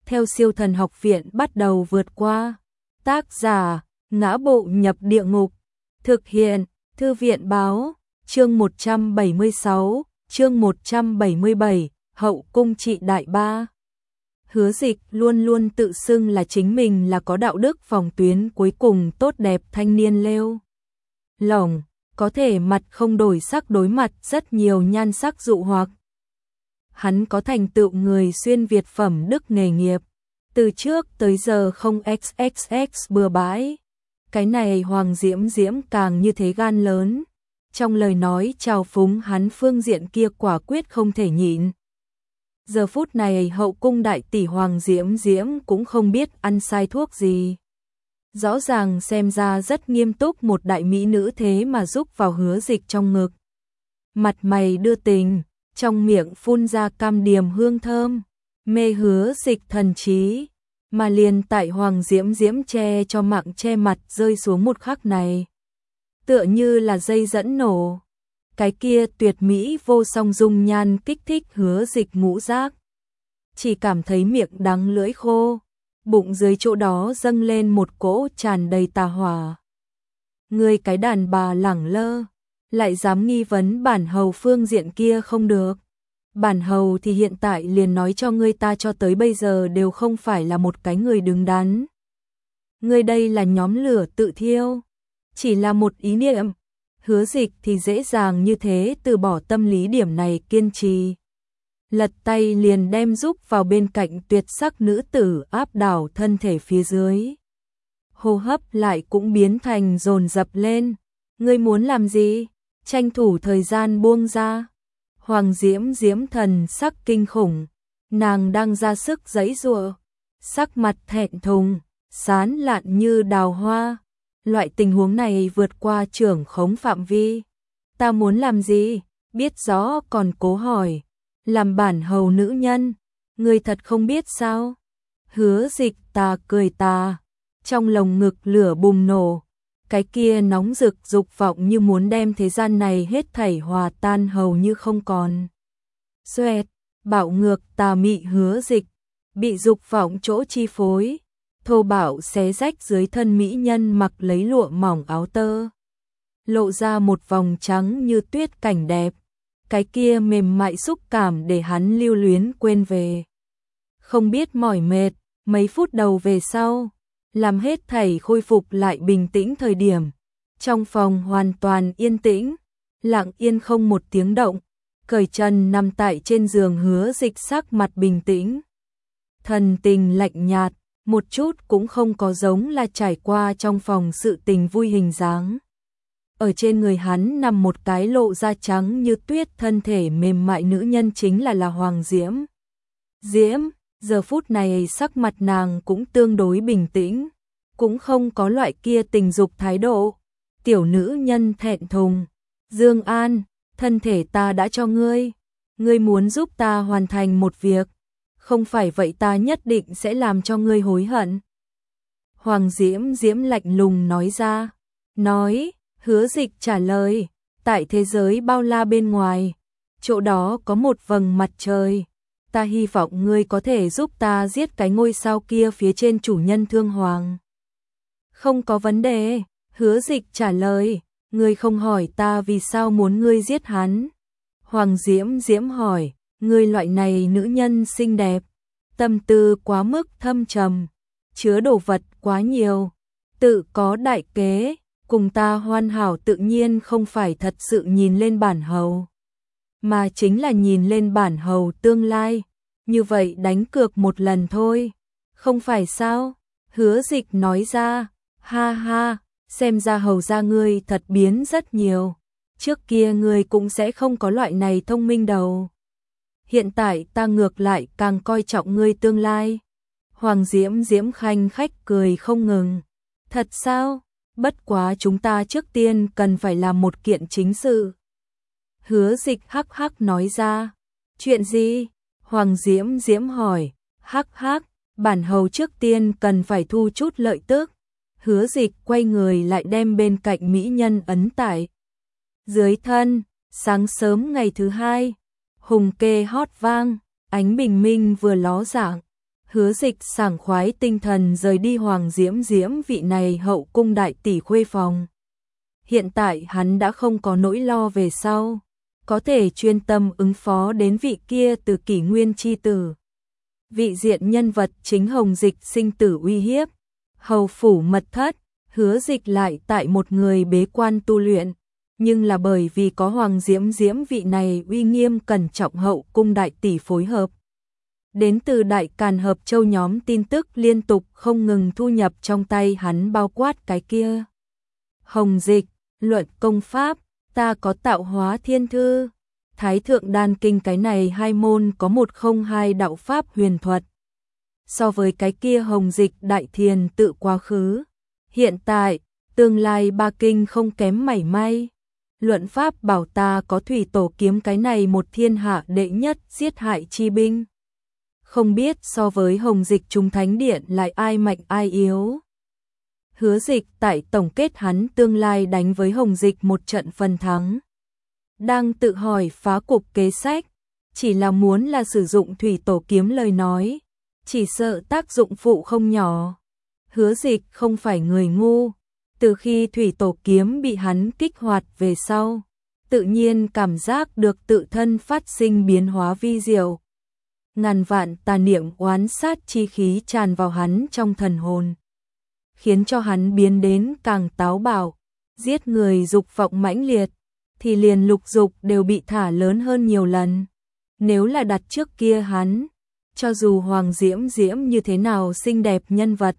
theo Siêu Thần Học Viện bắt đầu vượt qua. Tác giả, Ngã Bộ Nhập Địa Ngục. Thực hiện, Thư viện Báo. Chương 176, chương 177, Hậu cung trị đại ba. Hứa Dịch luôn luôn tự xưng là chính mình là có đạo đức phòng tuyến cuối cùng tốt đẹp thanh niên lêu lỏng, có thể mặt không đổi sắc đối mặt rất nhiều nhan sắc dụ hoặc. Hắn có thành tựu người xuyên Việt phẩm đức nghề nghiệp, từ trước tới giờ không xxx bừa bãi. Cái này Hoàng Diễm Diễm càng như thế gan lớn, trong lời nói trào phúng hắn phương diện kia quả quyết không thể nhịn. Giờ phút này hậu cung đại tỷ Hoàng Diễm Diễm cũng không biết ăn sai thuốc gì. Rõ ràng xem ra rất nghiêm túc một đại mỹ nữ thế mà giúp vào Hứa Dịch trong ngực. Mặt mày đưa tình, trong miệng phun ra cam điềm hương thơm, mê Hứa Dịch thần trí, mà liền tại Hoàng Diễm Diễm che cho mạng che mặt rơi xuống một khắc này. Tựa như là dây dẫn nổ. Cái kia tuyệt mỹ vô song dung nhan kích thích Hứa Dịch ngũ giác. Chỉ cảm thấy miệng đắng lưỡi khô, bụng dưới chỗ đó dâng lên một cỗ tràn đầy tà hỏa. Ngươi cái đàn bà lẳng lơ, lại dám nghi vấn bản hầu phương diện kia không được. Bản hầu thì hiện tại liền nói cho ngươi ta cho tới bây giờ đều không phải là một cái người đứng đắn. Ngươi đây là nhóm lửa tự thiêu, chỉ là một ý niệm. Hứa Dịch thì dễ dàng như thế từ bỏ tâm lý điểm này kiên trì. Lật tay liền đem giúp vào bên cạnh tuyệt sắc nữ tử áp đảo thân thể phía dưới. Hô hấp lại cũng biến thành dồn dập lên. Ngươi muốn làm gì? Tranh thủ thời gian buông ra. Hoàng Diễm Diễm thần sắc kinh khủng. Nàng đang ra sức giãy giụa, sắc mặt thẹn thùng, sán lạn như đào hoa. Loại tình huống này vượt qua trưởng khống phạm vi. Ta muốn làm gì? Biết rõ còn cố hỏi. Làm bản hầu nữ nhân, ngươi thật không biết sao? Hứa Dịch tà cười tà, trong lồng ngực lửa bùng nổ, cái kia nóng rực dục vọng như muốn đem thế gian này hết thảy hòa tan hầu như không còn. Xoẹt, bạo ngược tà mị Hứa Dịch, bị dục vọng chỗ chi phối, thô bạo xé rách dưới thân mỹ nhân mặc lấy lụa mỏng áo tơ, lộ ra một vòng trắng như tuyết cảnh đẹp. Cái kia mềm mại xúc cảm để hắn lưu luyến quên về. Không biết mỏi mệt, mấy phút đầu về sau, làm hết thảy khôi phục lại bình tĩnh thời điểm. Trong phòng hoàn toàn yên tĩnh, lặng yên không một tiếng động, cởi trần nằm tại trên giường Hứa Dịch sắc mặt bình tĩnh. Thần tình lạnh nhạt, một chút cũng không có giống là trải qua trong phòng sự tình vui hình dáng. Ở trên người hắn nằm một cái lộ da trắng như tuyết thân thể mềm mại nữ nhân chính là Hoàng Diễm. Diễm, giờ phút này sắc mặt nàng cũng tương đối bình tĩnh, cũng không có loại kia tình dục thái độ. Tiểu nữ nhân thẹn thùng, Dương An, thân thể ta đã cho ngươi, ngươi muốn giúp ta hoàn thành một việc, không phải vậy ta nhất định sẽ làm cho ngươi hối hận. Hoàng Diễm Diễm lạnh lùng nói ra, nói. Hứa Dịch trả lời, tại thế giới bao la bên ngoài, chỗ đó có một vầng mặt trời, ta hy vọng ngươi có thể giúp ta giết cái ngôi sao kia phía trên chủ nhân Thương Hoàng. Không có vấn đề, Hứa Dịch trả lời, ngươi không hỏi ta vì sao muốn ngươi giết hắn. Hoàng Diễm Diễm hỏi, ngươi loại này nữ nhân xinh đẹp, tâm tư quá mức thâm trầm, chứa đồ vật quá nhiều, tự có đại kế. Cùng ta hoàn hảo tự nhiên không phải thật sự nhìn lên bản hầu, mà chính là nhìn lên bản hầu tương lai, như vậy đánh cược một lần thôi, không phải sao? Hứa Dịch nói ra, ha ha, xem ra hầu ra ngươi thật biến rất nhiều, trước kia ngươi cũng sẽ không có loại này thông minh đầu. Hiện tại ta ngược lại càng coi trọng ngươi tương lai. Hoàng Diễm Diễm khanh khách cười không ngừng, thật sao? Bất quá chúng ta trước tiên cần phải làm một kiện chính sự. Hứa Dịch hắc hắc nói ra. Chuyện gì? Hoàng Diễm Diễm hỏi. Hắc hắc, bản hầu trước tiên cần phải thu chút lợi tức. Hứa Dịch quay người lại đem bên cạnh mỹ nhân ấn tại dưới thân. Sáng sớm ngày thứ hai, hùng kê hót vang, ánh bình minh vừa ló dạng. Hứa Dịch sảng khoái tinh thần rời đi Hoàng Diễm Diễm vị này hậu cung đại tỷ khuê phòng. Hiện tại hắn đã không có nỗi lo về sau, có thể chuyên tâm ứng phó đến vị kia từ kỷ nguyên chi tử. Vị diện nhân vật chính Hồng Dịch sinh tử uy hiếp, hầu phủ mật thất, Hứa Dịch lại tại một người bế quan tu luyện, nhưng là bởi vì có Hoàng Diễm Diễm vị này uy nghiêm cẩn trọng hậu cung đại tỷ phối hợp. Đến từ Đại Càn Hợp Châu nhóm tin tức liên tục không ngừng thu nhập trong tay hắn, bao quát cái kia. Hồng Dịch, luận công pháp, ta có Tạo Hóa Thiên Thư, Thái Thượng Đan Kinh, cái này hai môn có 102 đạo pháp huyền thuật. So với cái kia Hồng Dịch đại thiền tự quá khứ, hiện tại, tương lai ba kinh không kém mảy may. Luận pháp bảo ta có Thủy Tổ kiếm, cái này một thiên hạ đệ nhất giết hại chi binh. Không biết so với Hồng Dịch chúng thánh điện lại ai mạnh ai yếu. Hứa Dịch tại tổng kết hắn tương lai đánh với Hồng Dịch một trận phần thắng. Đang tự hỏi phá cục kế sách, chỉ là muốn là sử dụng Thủy Tổ kiếm lời nói, chỉ sợ tác dụng phụ không nhỏ. Hứa Dịch không phải người ngu, từ khi Thủy Tổ kiếm bị hắn kích hoạt về sau, tự nhiên cảm giác được tự thân phát sinh biến hóa vi diệu. Ngàn vạn tà niệm oán sát chi khí tràn vào hắn trong thần hồn, khiến cho hắn biến đến càng táo bạo, giết người dục vọng mãnh liệt, thì liền lục dục đều bị thả lớn hơn nhiều lần. Nếu là đặt trước kia hắn, cho dù Hoàng Diễm Diễm như thế nào xinh đẹp nhân vật,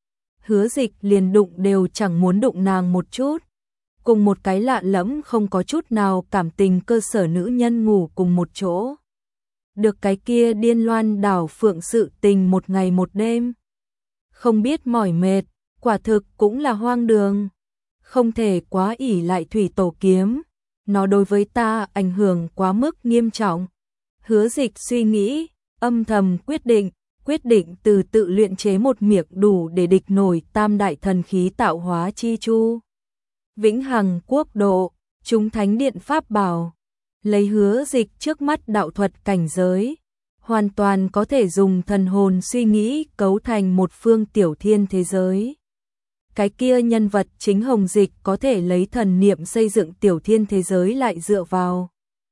Hứa Dịch liền đụng đều chẳng muốn đụng nàng một chút. Cùng một cái lạ lẫm không có chút nào cảm tình cơ sở nữ nhân ngủ cùng một chỗ, được cái kia điên loan đảo phượng sự tình một ngày một đêm, không biết mỏi mệt, quả thực cũng là hoang đường. Không thể quá ỷ lại Thủy Tổ kiếm, nó đối với ta ảnh hưởng quá mức nghiêm trọng. Hứa Dịch suy nghĩ, âm thầm quyết định từ tự luyện chế một miệng đủ để địch nổi tam đại thần khí tạo hóa chi chu. Vĩnh hằng quốc độ, chúng thánh điện pháp bảo, lấy Hứa Dịch trước mắt đạo thuật cảnh giới, hoàn toàn có thể dùng thần hồn suy nghĩ cấu thành một phương tiểu thiên thế giới. Cái kia nhân vật chính Hồng Dịch có thể lấy thần niệm xây dựng tiểu thiên thế giới, lại dựa vào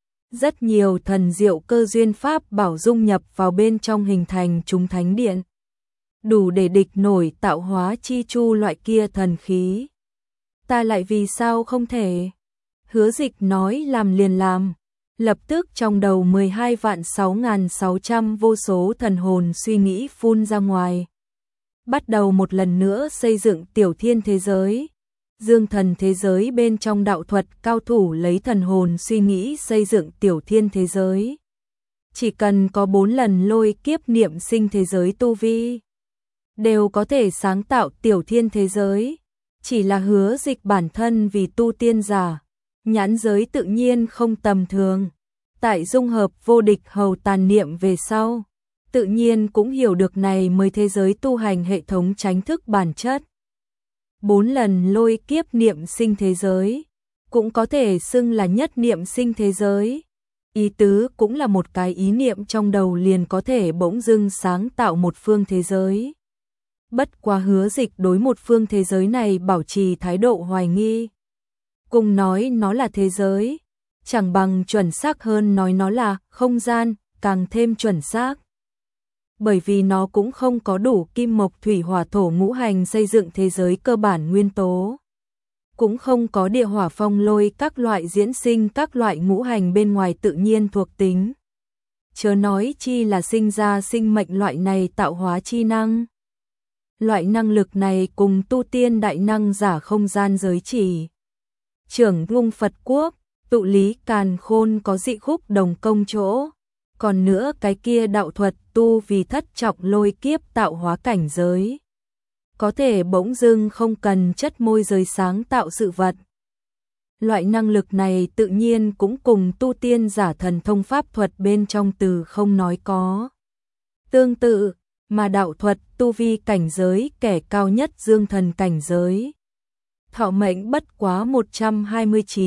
rất nhiều thần diệu cơ duyên pháp bảo dung nhập vào bên trong hình thành chúng thánh điện, đủ để địch nổi tạo hóa chi chu loại kia thần khí. Ta lại vì sao không thể? Hứa Dịch nói làm liền làm, lập tức trong đầu 12.6.600 vô số thần hồn suy nghĩ phun ra ngoài. Bắt đầu một lần nữa xây dựng tiểu thiên thế giới. Dương thần thế giới bên trong đạo thuật cao thủ lấy thần hồn suy nghĩ xây dựng tiểu thiên thế giới. Chỉ cần có 4 lần lôi kiếp niệm sinh thế giới tu vi, đều có thể sáng tạo tiểu thiên thế giới. Chỉ là Hứa Dịch bản thân vì tu tiên giả, nhãn giới tự nhiên không tầm thường. Tại dung hợp vô địch hầu tàn niệm về sau, tự nhiên cũng hiểu được này mới thế giới tu hành hệ thống chánh thức bản chất. 4 lần lôi kiếp niệm sinh thế giới, cũng có thể xưng là nhất niệm sinh thế giới. Ý tứ cũng là một cái ý niệm trong đầu liền có thể bỗng dưng sáng tạo một phương thế giới. Bất quá Hứa Dịch đối một phương thế giới này bảo trì thái độ hoài nghi. Cùng nói nó là thế giới, chẳng bằng chuẩn xác hơn nói nó là không gian, càng thêm chuẩn xác. Bởi vì nó cũng không có đủ kim mộc thủy hỏa thổ ngũ hành xây dựng thế giới cơ bản nguyên tố. Cũng không có địa hỏa phong lôi các loại diễn sinh các loại ngũ hành bên ngoài tự nhiên thuộc tính. Chớ nói chi là sinh ra sinh mệnh loại này tạo hóa chi năng. Loại năng lực này cùng tu tiên đại năng giả không gian giới chỉ. Trưởng Ngung Phật Quốc, tụ lý càn khôn có dị khúc đồng công chỗ. Còn nữa cái kia đạo thuật tu vì thất trọng lôi kiếp tạo hóa cảnh giới, có thể bỗng dưng không cần chất môi giới sáng tạo sự vật. Loại năng lực này tự nhiên cũng cùng tu tiên giả thần thông pháp thuật bên trong từ không nói có. Tương tự, mà đạo thuật tu vi cảnh giới kẻ cao nhất dương thần cảnh giới, thọ mệnh bất quá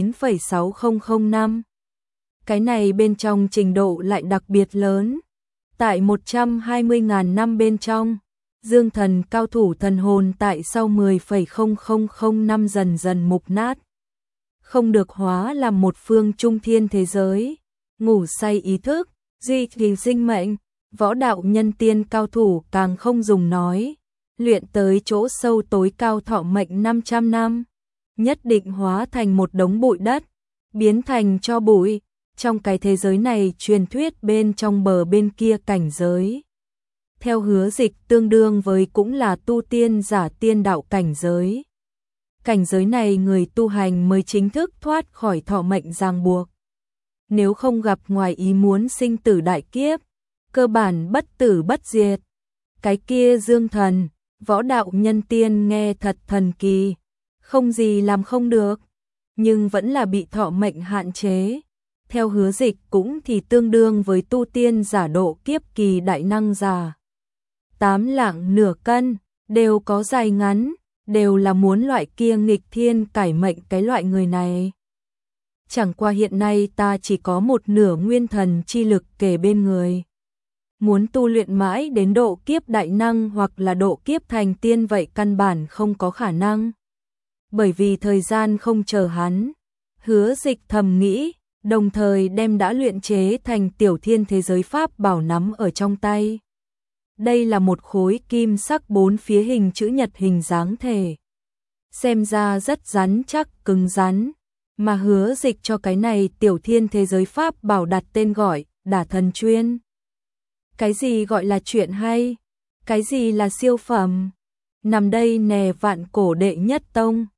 129,6005. Cái này bên trong trình độ lại đặc biệt lớn. Tại 120.000 năm bên trong, dương thần cao thủ thần hồn tại sau 10,0005 năm dần dần mục nát. Không được hóa làm một phương trung thiên thế giới, ngủ say ý thức, duy trì sinh mệnh, võ đạo nhân tiên cao thủ càng không dùng nói, luyện tới chỗ sâu tối cao thọ mệnh 500 năm, nhất định hóa thành một đống bụi đất, biến thành cho bụi, trong cái thế giới này truyền thuyết bên trong bờ bên kia cảnh giới. Theo Hứa Dịch tương đương với cũng là tu tiên giả tiên đạo cảnh giới. Cảnh giới này người tu hành mới chính thức thoát khỏi thọ mệnh ràng buộc. Nếu không gặp ngoài ý muốn sinh tử đại kiếp, cơ bản bất tử bất diệt. Cái kia dương thần, võ đạo nhân tiên nghe thật thần kỳ, không gì làm không được, nhưng vẫn là bị thọ mệnh hạn chế. Theo Hứa Dịch cũng thì tương đương với tu tiên giả độ kiếp kỳ đại năng giả. 8 lạng nửa cân, đều có dài ngắn, đều là muốn loại kia nghịch thiên cải mệnh cái loại người này. Chẳng qua hiện nay ta chỉ có một nửa nguyên thần chi lực kề bên người. Muốn tu luyện mãi đến độ kiếp đại năng hoặc là độ kiếp thành tiên vậy căn bản không có khả năng. Bởi vì thời gian không chờ hắn, Hứa Dịch thầm nghĩ, đồng thời đem đã luyện chế thành tiểu thiên thế giới pháp bảo nắm ở trong tay. Đây là một khối kim sắc 4 phía hình chữ nhật hình dáng thể. Xem ra rất rắn chắc cứng rắn, mà Hứa Dịch cho cái này tiểu thiên thế giới pháp bảo đặt tên gọi Đả Thần Chuyên. Cái gì gọi là chuyện hay? Cái gì là siêu phẩm? Nằm đây nè vạn cổ đệ nhất tông,